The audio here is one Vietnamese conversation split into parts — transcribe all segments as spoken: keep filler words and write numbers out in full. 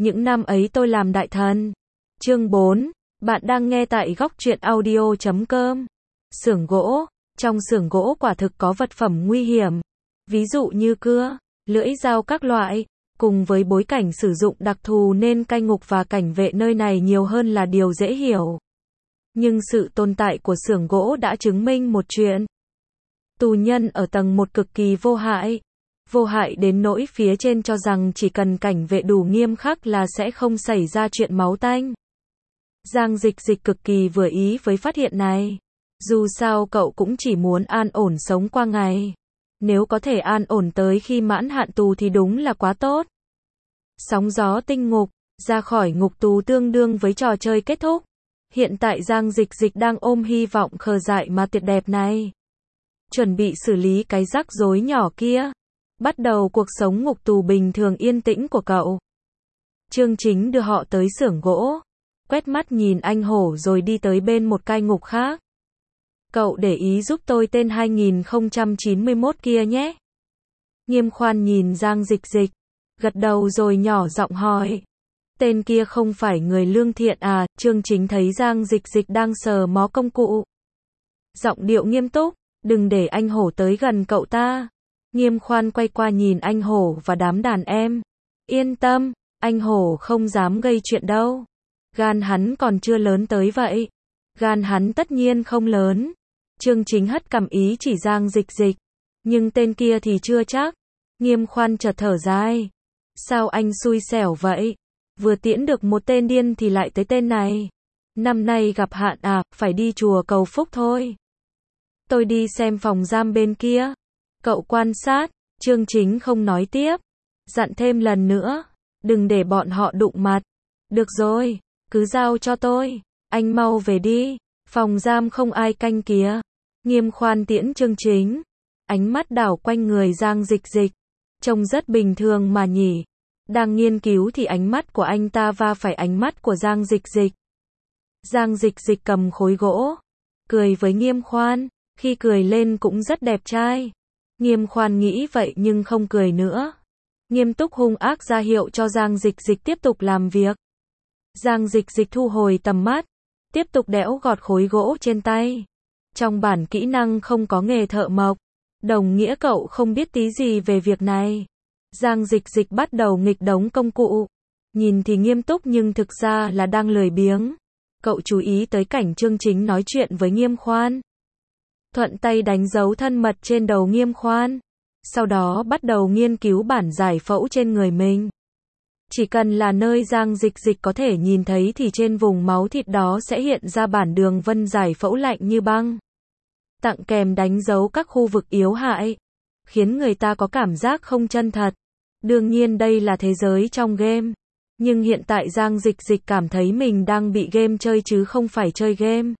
những năm ấy tôi làm đại thần. Chương bốn, bạn đang nghe tại góc truyện audio chấm com. Xưởng gỗ, trong xưởng gỗ quả thực có vật phẩm nguy hiểm, ví dụ như cưa, lưỡi dao các loại, cùng với bối cảnh sử dụng đặc thù nên cai ngục và cảnh vệ nơi này nhiều hơn là điều dễ hiểu. Nhưng sự tồn tại của xưởng gỗ đã chứng minh một chuyện. Tù nhân ở tầng một cực kỳ vô hại. Vô hại đến nỗi phía trên cho rằng chỉ cần cảnh vệ đủ nghiêm khắc là sẽ không xảy ra chuyện máu tanh. Giang Dịch Dịch cực kỳ vừa ý với phát hiện này. Dù sao cậu cũng chỉ muốn an ổn sống qua ngày. Nếu có thể an ổn tới khi mãn hạn tù thì đúng là quá tốt. Sóng gió tinh ngục, ra khỏi ngục tù tương đương với trò chơi kết thúc. Hiện tại Giang Dịch Dịch đang ôm hy vọng khờ dại mà tuyệt đẹp này. Chuẩn bị xử lý cái rắc rối nhỏ kia. Bắt đầu cuộc sống ngục tù bình thường yên tĩnh của cậu. Chương Chính đưa họ tới xưởng gỗ. Quét mắt nhìn anh Hổ rồi đi tới bên một cai ngục khác. Cậu để ý giúp tôi tên hai nghìn không trăm chín mươi mốt kia nhé. Nghiêm Khoan nhìn Giang Dịch Dịch. Gật đầu rồi nhỏ giọng hỏi. Tên kia không phải người lương thiện à? Chương Chính thấy Giang Dịch Dịch đang sờ mó công cụ. Giọng điệu nghiêm túc. Đừng để anh Hổ tới gần cậu ta. Nghiêm Khoan quay qua nhìn anh Hổ và đám đàn em. Yên tâm, anh Hổ không dám gây chuyện đâu. Gan hắn còn chưa lớn tới vậy. Gan hắn tất nhiên không lớn. Chương Chính hất cằm ý chỉ Giang Dịch Dịch. Nhưng tên kia thì chưa chắc. Nghiêm Khoan chợt thở dài. Sao anh xui xẻo vậy? Vừa tiễn được một tên điên thì lại tới tên này. Năm nay gặp hạn à, phải đi chùa cầu phúc thôi. Tôi đi xem phòng giam bên kia. Cậu quan sát. Chương Chính không nói tiếp. Dặn thêm lần nữa. Đừng để bọn họ đụng mặt. Được rồi, cứ giao cho tôi. Anh mau về đi. Phòng giam không ai canh kìa. Nghiêm Khoan tiễn Chương Chính. Ánh mắt đảo quanh người Giang Dịch Dịch. Trông rất bình thường mà nhỉ. Đang nghiên cứu thì ánh mắt của anh ta va phải ánh mắt của Giang Dịch Dịch. Giang Dịch Dịch cầm khối gỗ. Cười với Nghiêm Khoan. Khi cười lên cũng rất đẹp trai. Nghiêm Khoan nghĩ vậy nhưng không cười nữa. Nghiêm túc hung ác ra hiệu cho Giang Dịch Dịch tiếp tục làm việc. Giang Dịch Dịch thu hồi tầm mắt. Tiếp tục đẽo gọt khối gỗ trên tay. Trong bản kỹ năng không có nghề thợ mộc. Đồng nghĩa cậu không biết tí gì về việc này. Giang Dịch Dịch bắt đầu nghịch đống công cụ. Nhìn thì nghiêm túc nhưng thực ra là đang lười biếng. Cậu chú ý tới cảnh Chương Chính nói chuyện với Nghiêm Khoan. Thuận tay đánh dấu thân mật trên đầu Nghiêm Khoan. Sau đó bắt đầu nghiên cứu bản giải phẫu trên người mình. Chỉ cần là nơi Giang Dịch Dịch có thể nhìn thấy thì trên vùng máu thịt đó sẽ hiện ra bản đường vân giải phẫu lạnh như băng. Tặng kèm đánh dấu các khu vực yếu hại. Khiến người ta có cảm giác không chân thật. Đương nhiên đây là thế giới trong game. Nhưng hiện tại Giang Dịch Dịch cảm thấy mình đang bị game chơi chứ không phải chơi game.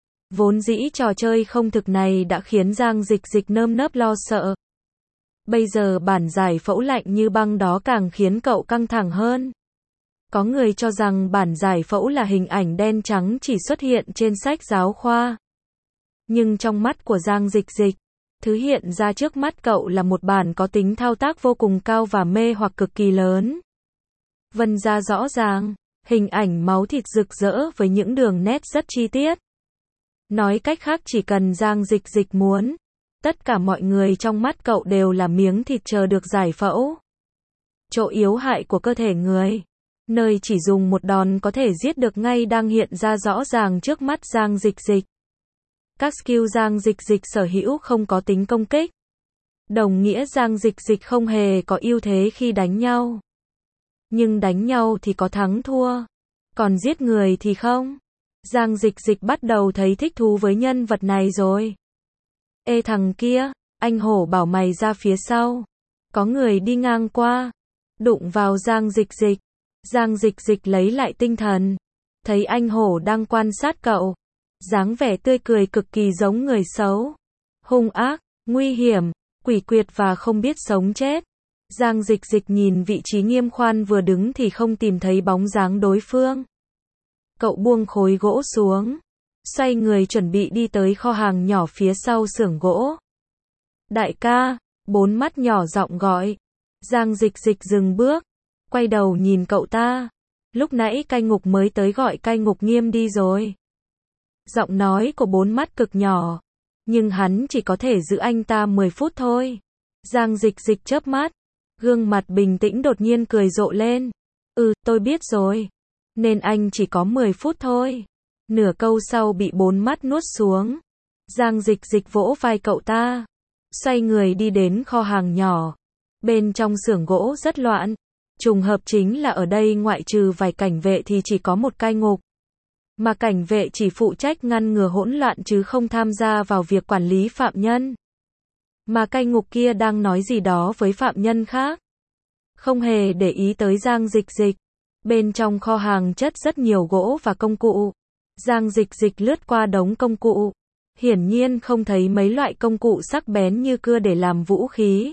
Vốn dĩ trò chơi không thực này đã khiến Giang Dịch Dịch nơm nớp lo sợ. Bây giờ bản giải phẫu lạnh như băng đó càng khiến cậu căng thẳng hơn. Có người cho rằng bản giải phẫu là hình ảnh đen trắng chỉ xuất hiện trên sách giáo khoa. Nhưng trong mắt của Giang Dịch Dịch, thứ hiện ra trước mắt cậu là một bản có tính thao tác vô cùng cao và mê hoặc cực kỳ lớn. Vân ra rõ ràng, hình ảnh máu thịt rực rỡ với những đường nét rất chi tiết. Nói cách khác chỉ cần Giang Dịch Dịch muốn, tất cả mọi người trong mắt cậu đều là miếng thịt chờ được giải phẫu. Chỗ yếu hại của cơ thể người, nơi chỉ dùng một đòn có thể giết được ngay đang hiện ra rõ ràng trước mắt Giang Dịch Dịch. Các skill Giang Dịch Dịch sở hữu không có tính công kích. Đồng nghĩa Giang Dịch Dịch không hề có ưu thế khi đánh nhau. Nhưng đánh nhau thì có thắng thua. Còn giết người thì không. Giang Dịch Dịch bắt đầu thấy thích thú với nhân vật này rồi. Ê thằng kia, anh Hổ bảo mày ra phía sau. Có người đi ngang qua. Đụng vào Giang Dịch Dịch. Giang Dịch Dịch lấy lại tinh thần. Thấy anh Hổ đang quan sát cậu. Dáng vẻ tươi cười cực kỳ giống người xấu. Hung ác, nguy hiểm, quỷ quyệt và không biết sống chết. Giang Dịch Dịch nhìn vị trí Nghiêm Khoan vừa đứng thì không tìm thấy bóng dáng đối phương. Cậu buông khối gỗ xuống. Xoay người chuẩn bị đi tới kho hàng nhỏ phía sau xưởng gỗ. Đại ca, bốn mắt nhỏ giọng gọi. Giang Dịch Dịch dừng bước. quay đầu nhìn cậu ta. Lúc nãy cai ngục mới tới gọi cai ngục nghiêm đi rồi. Giọng nói của bốn mắt cực nhỏ, nhưng hắn chỉ có thể giữ anh ta mười phút thôi. Giang Dịch Dịch chớp mắt, gương mặt bình tĩnh đột nhiên cười rộ lên. Ừ, tôi biết rồi. Nên anh chỉ có mười phút thôi. Nửa câu sau bị bốn mắt nuốt xuống. Giang Dịch Dịch vỗ vai cậu ta, xoay người đi đến kho hàng nhỏ. Bên trong xưởng gỗ rất loạn. Trùng hợp chính là ở đây ngoại trừ vài cảnh vệ thì chỉ có một cai ngục. Mà cảnh vệ chỉ phụ trách ngăn ngừa hỗn loạn chứ không tham gia vào việc quản lý phạm nhân. Mà cai ngục kia đang nói gì đó với phạm nhân khác. Không hề để ý tới Giang Dịch Dịch. Bên trong kho hàng chất rất nhiều gỗ và công cụ. Giang Dịch Dịch lướt qua đống công cụ. Hiển nhiên không thấy mấy loại công cụ sắc bén như cưa để làm vũ khí.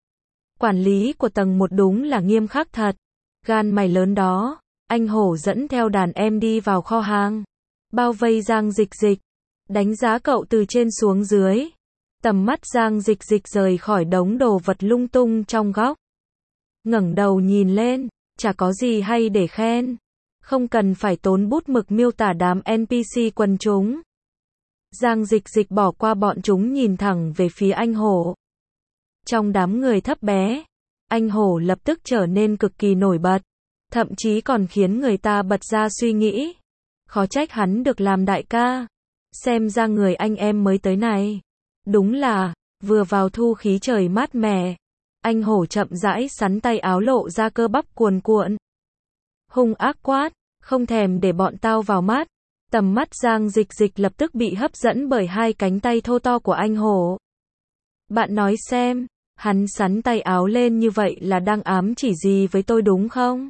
Quản lý của tầng một đúng là nghiêm khắc thật. Gan mày lớn đó. Anh Hổ dẫn theo đàn em đi vào kho hàng. Bao vây Giang Dịch Dịch. Đánh giá cậu từ trên xuống dưới. Tầm mắt Giang Dịch Dịch rời khỏi đống đồ vật lung tung trong góc. Ngẩng đầu nhìn lên. Chả có gì hay để khen. Không cần phải tốn bút mực miêu tả đám en pê xê quần chúng. Giang Dịch Dịch bỏ qua bọn chúng nhìn thẳng về phía anh Hổ. Trong đám người thấp bé, anh Hổ lập tức trở nên cực kỳ nổi bật. Thậm chí còn khiến người ta bật ra suy nghĩ. Khó trách hắn được làm đại ca. Xem ra người anh em mới tới này. Đúng là, vừa vào thu khí trời mát mẻ. Anh Hổ chậm rãi sắn tay áo lộ ra cơ bắp cuồn cuộn. Hung ác quát, không thèm để bọn tao vào mắt. Tầm mắt Giang Dịch Dịch lập tức bị hấp dẫn bởi hai cánh tay thô to của anh Hổ. Bạn nói xem, hắn sắn tay áo lên như vậy là đang ám chỉ gì với tôi đúng không?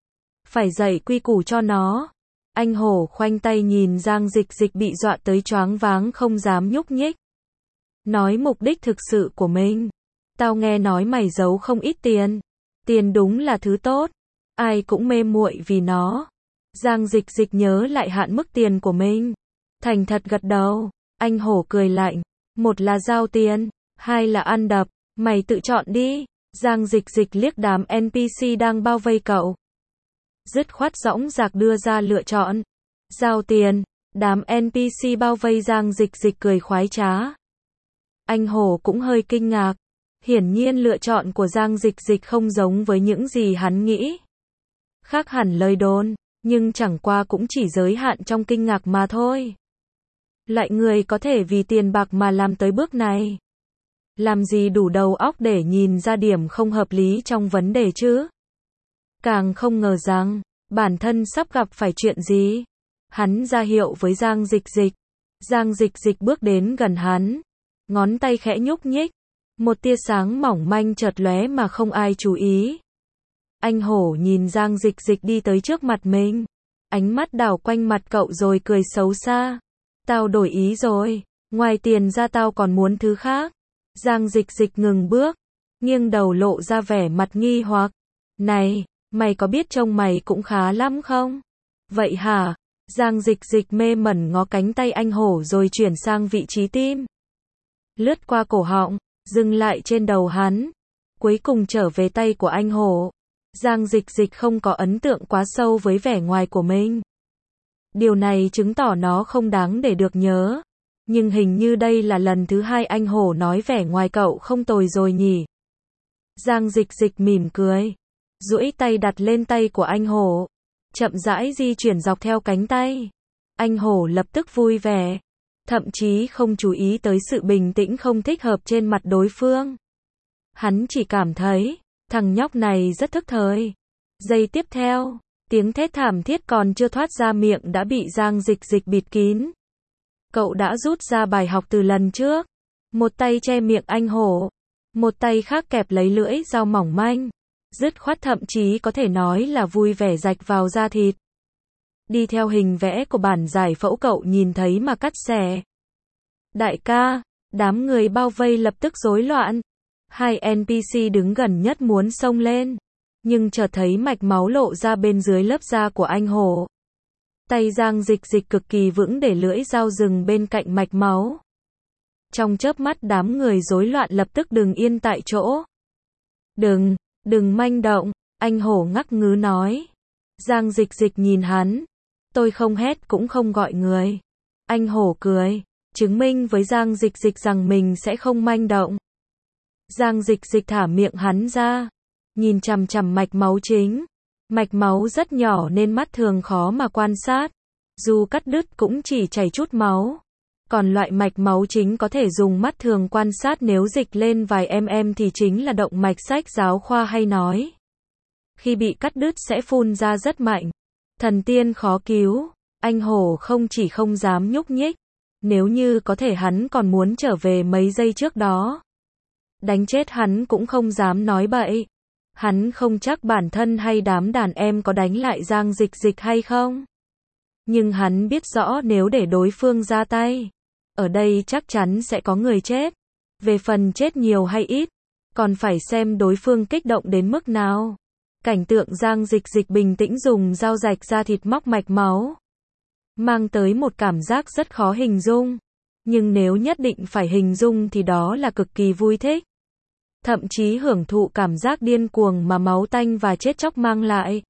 Phải dạy quy củ cho nó. Anh Hổ khoanh tay nhìn Giang Dịch Dịch bị dọa tới choáng váng không dám nhúc nhích. Nói mục đích thực sự của mình. Tao nghe nói mày giấu không ít tiền. Tiền đúng là thứ tốt. Ai cũng mê muội vì nó. Giang Dịch Dịch nhớ lại hạn mức tiền của mình. Thành thật gật đầu. Anh Hổ cười lạnh. Một là giao tiền, hai là ăn đập. Mày tự chọn đi. Giang Dịch Dịch liếc đám en pê xê đang bao vây cậu. Dứt khoát dõng dạc đưa ra lựa chọn. Giao tiền. Đám en pê xê bao vây Giang Dịch Dịch cười khoái trá. Anh Hổ cũng hơi kinh ngạc. Hiển nhiên lựa chọn của Giang Dịch Dịch không giống với những gì hắn nghĩ. Khác hẳn lời đồn, nhưng chẳng qua cũng chỉ giới hạn trong kinh ngạc mà thôi. Loại người có thể vì tiền bạc mà làm tới bước này. Làm gì đủ đầu óc để nhìn ra điểm không hợp lý trong vấn đề chứ? Càng không ngờ rằng, bản thân sắp gặp phải chuyện gì. Hắn ra hiệu với Giang Dịch Dịch. Giang Dịch Dịch bước đến gần hắn. Ngón tay khẽ nhúc nhích. Một tia sáng mỏng manh chợt lóe mà không ai chú ý. Anh Hổ nhìn Giang Dịch Dịch đi tới trước mặt mình. Ánh mắt đảo quanh mặt cậu rồi cười xấu xa. Tao đổi ý rồi. Ngoài tiền ra tao còn muốn thứ khác. Giang Dịch Dịch ngừng bước. Nghiêng đầu lộ ra vẻ mặt nghi hoặc. Này, mày có biết trông mày cũng khá lắm không? Vậy hả? Giang Dịch Dịch mê mẩn ngó cánh tay anh Hổ rồi chuyển sang vị trí tim. Lướt qua cổ họng, dừng lại trên đầu hắn. Cuối cùng trở về tay của anh Hổ. Giang Dịch Dịch không có ấn tượng quá sâu với vẻ ngoài của mình. Điều này chứng tỏ nó không đáng để được nhớ. Nhưng hình như đây là lần thứ hai anh Hổ nói vẻ ngoài cậu không tồi rồi nhỉ. Giang Dịch Dịch mỉm cười. Duỗi tay đặt lên tay của anh Hổ. Chậm rãi di chuyển dọc theo cánh tay. Anh Hổ lập tức vui vẻ. Thậm chí không chú ý tới sự bình tĩnh không thích hợp trên mặt đối phương. Hắn chỉ cảm thấy, thằng nhóc này rất thức thời. Giây tiếp theo, tiếng thét thảm thiết còn chưa thoát ra miệng đã bị Giang Dịch Dịch bịt kín. Cậu đã rút ra bài học từ lần trước. Một tay che miệng anh Hổ. Một tay khác kẹp lấy lưỡi dao mỏng manh. Dứt khoát thậm chí có thể nói là vui vẻ rạch vào da thịt. Đi theo hình vẽ của bản giải phẫu cậu nhìn thấy mà cắt xẻ. Đại ca, đám người bao vây lập tức rối loạn. Hai en pê xê đứng gần nhất muốn xông lên. Nhưng chợt thấy mạch máu lộ ra bên dưới lớp da của anh Hổ. Tay Giang Dịch Dịch cực kỳ vững để lưỡi dao dừng bên cạnh mạch máu. Trong chớp mắt đám người rối loạn lập tức đứng yên tại chỗ. Đừng, đừng manh động. Anh Hổ ngắc ngứ nói. Giang Dịch Dịch nhìn hắn. Tôi không hét cũng không gọi người. Anh Hổ cười, chứng minh với Giang Dịch Dịch rằng mình sẽ không manh động. Giang Dịch Dịch thả miệng hắn ra, nhìn chằm chằm mạch máu chính. Mạch máu rất nhỏ nên mắt thường khó mà quan sát. Dù cắt đứt cũng chỉ chảy chút máu. Còn loại mạch máu chính có thể dùng mắt thường quan sát, nếu dịch lên vài mm thì chính là động mạch, sách giáo khoa hay nói. Khi bị cắt đứt sẽ phun ra rất mạnh. Thần tiên khó cứu. Anh Hổ không chỉ không dám nhúc nhích. Nếu như có thể hắn còn muốn trở về mấy giây trước đó. Đánh chết hắn cũng không dám nói bậy. Hắn không chắc bản thân hay đám đàn em có đánh lại Giang Dịch Dịch hay không. Nhưng hắn biết rõ nếu để đối phương ra tay, ở đây chắc chắn sẽ có người chết. Về phần chết nhiều hay ít, còn phải xem đối phương kích động đến mức nào. Cảnh tượng Giang Dịch Dịch bình tĩnh dùng dao rạch ra thịt móc mạch máu, mang tới một cảm giác rất khó hình dung. Nhưng nếu nhất định phải hình dung thì đó là cực kỳ vui thích. Thậm chí hưởng thụ cảm giác điên cuồng mà máu tanh và chết chóc mang lại.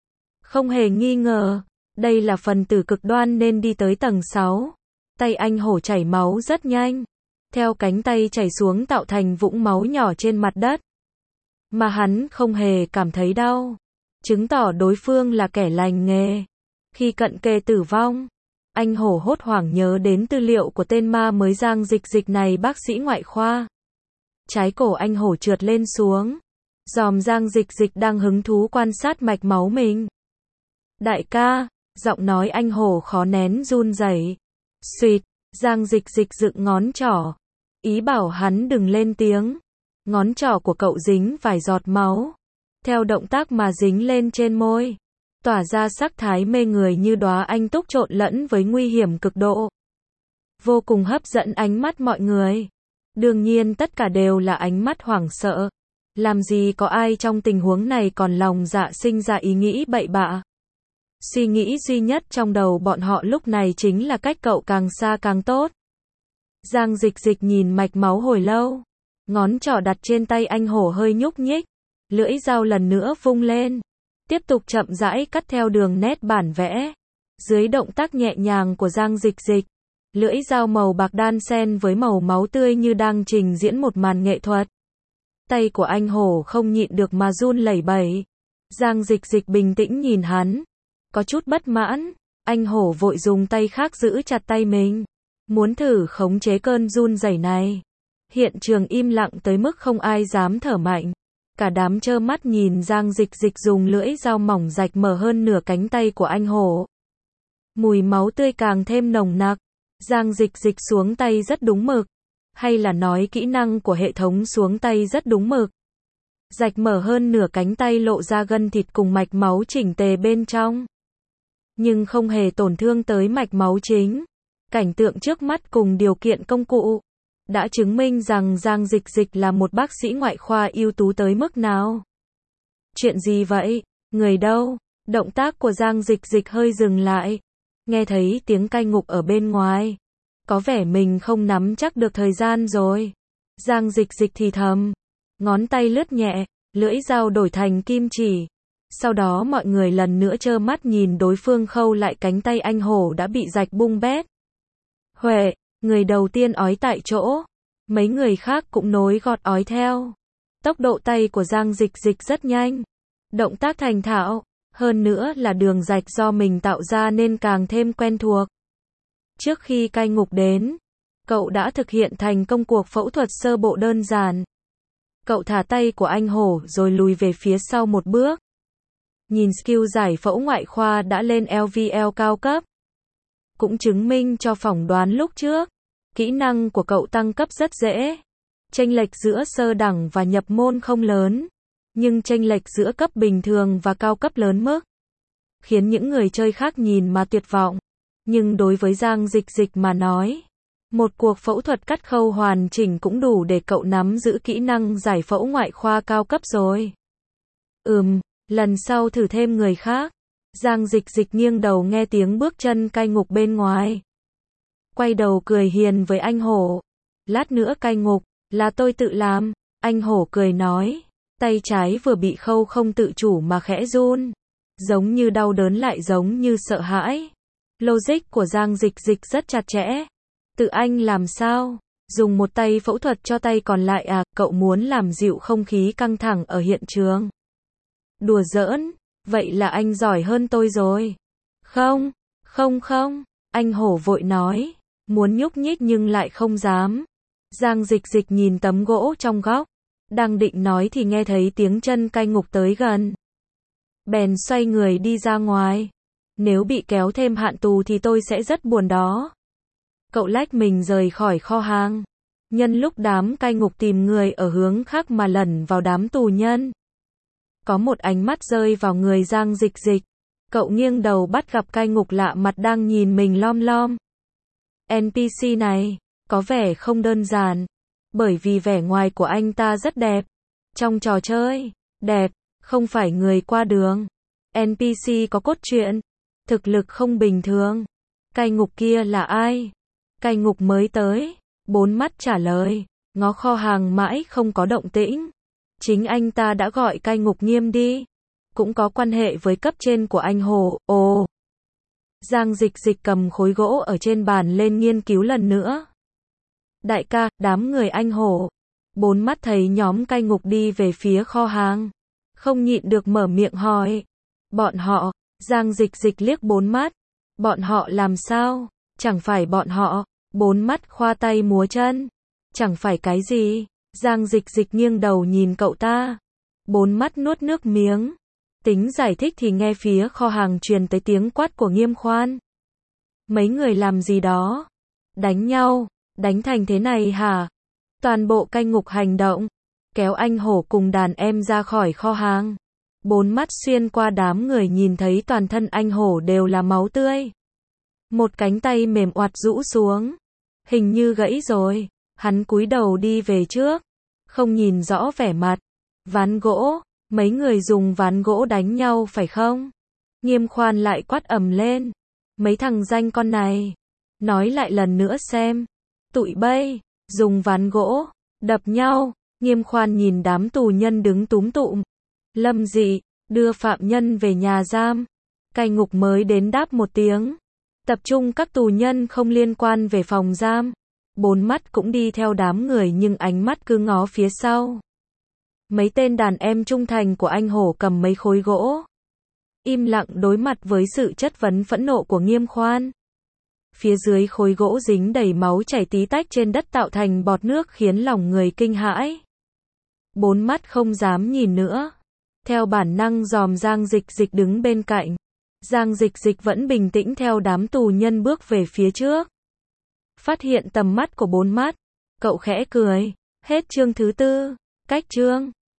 Không hề nghi ngờ, đây là phần tử cực đoan nên đi tới tầng sáu. Tay anh Hổ chảy máu rất nhanh. Theo cánh tay chảy xuống tạo thành vũng máu nhỏ trên mặt đất. Mà hắn không hề cảm thấy đau. Chứng tỏ đối phương là kẻ lành nghề. Khi cận kề tử vong, anh Hổ hốt hoảng nhớ đến tư liệu của tên ma mới Giang Dịch Dịch này, bác sĩ ngoại khoa. Trái cổ anh Hổ trượt lên xuống. Dòm Giang Dịch Dịch đang hứng thú quan sát mạch máu mình. Đại ca, giọng nói anh Hổ khó nén run rẩy. Xuyệt, Giang Dịch Dịch dựng ngón trỏ, ý bảo hắn đừng lên tiếng. Ngón trỏ của cậu dính vài giọt máu. Theo động tác mà dính lên trên môi, tỏa ra sắc thái mê người như đóa anh túc trộn lẫn với nguy hiểm cực độ. Vô cùng hấp dẫn ánh mắt mọi người. Đương nhiên tất cả đều là ánh mắt hoảng sợ. Làm gì có ai trong tình huống này còn lòng dạ sinh ra ý nghĩ bậy bạ. Suy nghĩ duy nhất trong đầu bọn họ lúc này chính là cách cậu càng xa càng tốt. Giang Dịch Dịch nhìn mạch máu hồi lâu. Ngón trỏ đặt trên tay anh Hổ hơi nhúc nhích. Lưỡi dao lần nữa vung lên. Tiếp tục chậm rãi cắt theo đường nét bản vẽ. Dưới động tác nhẹ nhàng của Giang Dịch Dịch, lưỡi dao màu bạc đan xen với màu máu tươi như đang trình diễn một màn nghệ thuật. Tay của anh Hổ không nhịn được mà run lẩy bẩy. Giang Dịch Dịch bình tĩnh nhìn hắn. Có chút bất mãn, anh Hổ vội dùng tay khác giữ chặt tay mình. Muốn thử khống chế cơn run rẩy này. Hiện trường im lặng tới mức không ai dám thở mạnh. Cả đám trơ mắt nhìn Giang Dịch Dịch dùng lưỡi dao mỏng rạch mở hơn nửa cánh tay của anh Hổ. Mùi máu tươi càng thêm nồng nặc. Giang Dịch Dịch xuống tay rất đúng mực. Hay là nói kỹ năng của hệ thống xuống tay rất đúng mực. Rạch mở hơn nửa cánh tay, lộ ra gân thịt cùng mạch máu chỉnh tề bên trong. Nhưng không hề tổn thương tới mạch máu chính. Cảnh tượng trước mắt cùng điều kiện công cụ đã chứng minh rằng Giang Dịch Dịch là một bác sĩ ngoại khoa ưu tú tới mức nào. Chuyện gì vậy? Người đâu? Động tác của Giang Dịch Dịch hơi dừng lại. Nghe thấy tiếng cai ngục ở bên ngoài. Có vẻ mình không nắm chắc được thời gian rồi. Giang Dịch Dịch thì thầm. Ngón tay lướt nhẹ, lưỡi dao đổi thành kim chỉ. Sau đó mọi người lần nữa trơ mắt nhìn đối phương khâu lại cánh tay anh Hổ đã bị rạch bung bét. Huệ, người đầu tiên ói tại chỗ. Mấy người khác cũng nối gót ói theo. Tốc độ tay của Giang Dịch Dịch rất nhanh. Động tác thành thạo. Hơn nữa là đường rạch do mình tạo ra nên càng thêm quen thuộc. Trước khi cai ngục đến, cậu đã thực hiện thành công cuộc phẫu thuật sơ bộ đơn giản. Cậu thả tay của anh Hổ rồi lùi về phía sau một bước. Nhìn skill giải phẫu ngoại khoa đã lên level cao cấp. Cũng chứng minh cho phỏng đoán lúc trước. Kỹ năng của cậu tăng cấp rất dễ. Chênh lệch giữa sơ đẳng và nhập môn không lớn. Nhưng chênh lệch giữa cấp bình thường và cao cấp lớn mức. Khiến những người chơi khác nhìn mà tuyệt vọng. Nhưng đối với Giang Dịch Dịch mà nói, một cuộc phẫu thuật cắt khâu hoàn chỉnh cũng đủ để cậu nắm giữ kỹ năng giải phẫu ngoại khoa cao cấp rồi. Ừm, lần sau thử thêm người khác. Giang Dịch Dịch nghiêng đầu nghe tiếng bước chân cai ngục bên ngoài. Quay đầu cười hiền với anh Hổ. Lát nữa cai ngục, là tôi tự làm. Anh Hổ cười nói. Tay trái vừa bị khâu không tự chủ mà khẽ run. Giống như đau đớn lại giống như sợ hãi. Logic của Giang Dịch Dịch rất chặt chẽ. Tự anh làm sao? Dùng một tay phẫu thuật cho tay còn lại à? Cậu muốn làm dịu không khí căng thẳng ở hiện trường. Đùa giỡn, vậy là anh giỏi hơn tôi rồi. Không, không không, anh Hổ vội nói, muốn nhúc nhích nhưng lại không dám. Giang Dịch Dịch nhìn tấm gỗ trong góc, đang định nói thì nghe thấy tiếng chân cai ngục tới gần. Bèn xoay người đi ra ngoài. Nếu bị kéo thêm hạn tù thì tôi sẽ rất buồn đó. Cậu lách mình rời khỏi kho hàng. Nhân lúc đám cai ngục tìm người ở hướng khác mà lẩn vào đám tù nhân. Có một ánh mắt rơi vào người Giang Dịch Dịch. Cậu nghiêng đầu bắt gặp cai ngục lạ mặt đang nhìn mình lom lom. en pê xê này, có vẻ không đơn giản. Bởi vì vẻ ngoài của anh ta rất đẹp. Trong trò chơi, đẹp, không phải người qua đường. en pê xê có cốt truyện, thực lực không bình thường. Cai ngục kia là ai? Cai ngục mới tới. Bốn mắt trả lời, ngó kho hàng mãi không có động tĩnh. Chính anh ta đã gọi cai ngục Nghiêm đi. Cũng có quan hệ với cấp trên của anh Hồ. Ồ. Giang Dịch Dịch cầm khối gỗ ở trên bàn lên nghiên cứu lần nữa. Đại ca, đám người anh Hổ. Bốn mắt thấy nhóm cai ngục đi về phía kho hàng. Không nhịn được mở miệng hỏi. Bọn họ, Giang Dịch Dịch liếc bốn mắt. Bọn họ làm sao? Chẳng phải bọn họ. Bốn mắt khoa tay múa chân. Chẳng phải cái gì. Giang Dịch Dịch nghiêng đầu nhìn cậu ta. Bốn mắt nuốt nước miếng. Tính giải thích thì nghe phía kho hàng truyền tới tiếng quát của Nghiêm Khoan. Mấy người làm gì đó? Đánh nhau. Đánh thành thế này hả? Toàn bộ cai ngục hành động. Kéo anh Hổ cùng đàn em ra khỏi kho hàng. Bốn mắt xuyên qua đám người nhìn thấy toàn thân anh Hổ đều là máu tươi. Một cánh tay mềm oặt rũ xuống. Hình như gãy rồi. Hắn cúi đầu đi về trước. Không nhìn rõ vẻ mặt. Ván gỗ. Mấy người dùng ván gỗ đánh nhau phải không? Nghiêm Khoan lại quát ầm lên. Mấy thằng danh con này. Nói lại lần nữa xem. Tụi bay. Dùng ván gỗ. Đập nhau. Nghiêm Khoan nhìn đám tù nhân đứng túm tụm. Lâm Dị. Đưa phạm nhân về nhà giam. Cai ngục mới đến đáp một tiếng. Tập trung các tù nhân không liên quan về phòng giam. Bốn mắt cũng đi theo đám người nhưng ánh mắt cứ ngó phía sau. Mấy tên đàn em trung thành của anh Hổ cầm mấy khối gỗ. Im lặng đối mặt với sự chất vấn phẫn nộ của Nghiêm Khoan. Phía dưới khối gỗ dính đầy máu chảy tí tách trên đất tạo thành bọt nước khiến lòng người kinh hãi. Bốn mắt không dám nhìn nữa. Theo bản năng dòm Giang Dịch Dịch đứng bên cạnh. Giang Dịch Dịch vẫn bình tĩnh theo đám tù nhân bước về phía trước. Phát hiện tầm mắt của bốn mắt. Cậu khẽ cười. Hết chương thứ tư. Cách chương.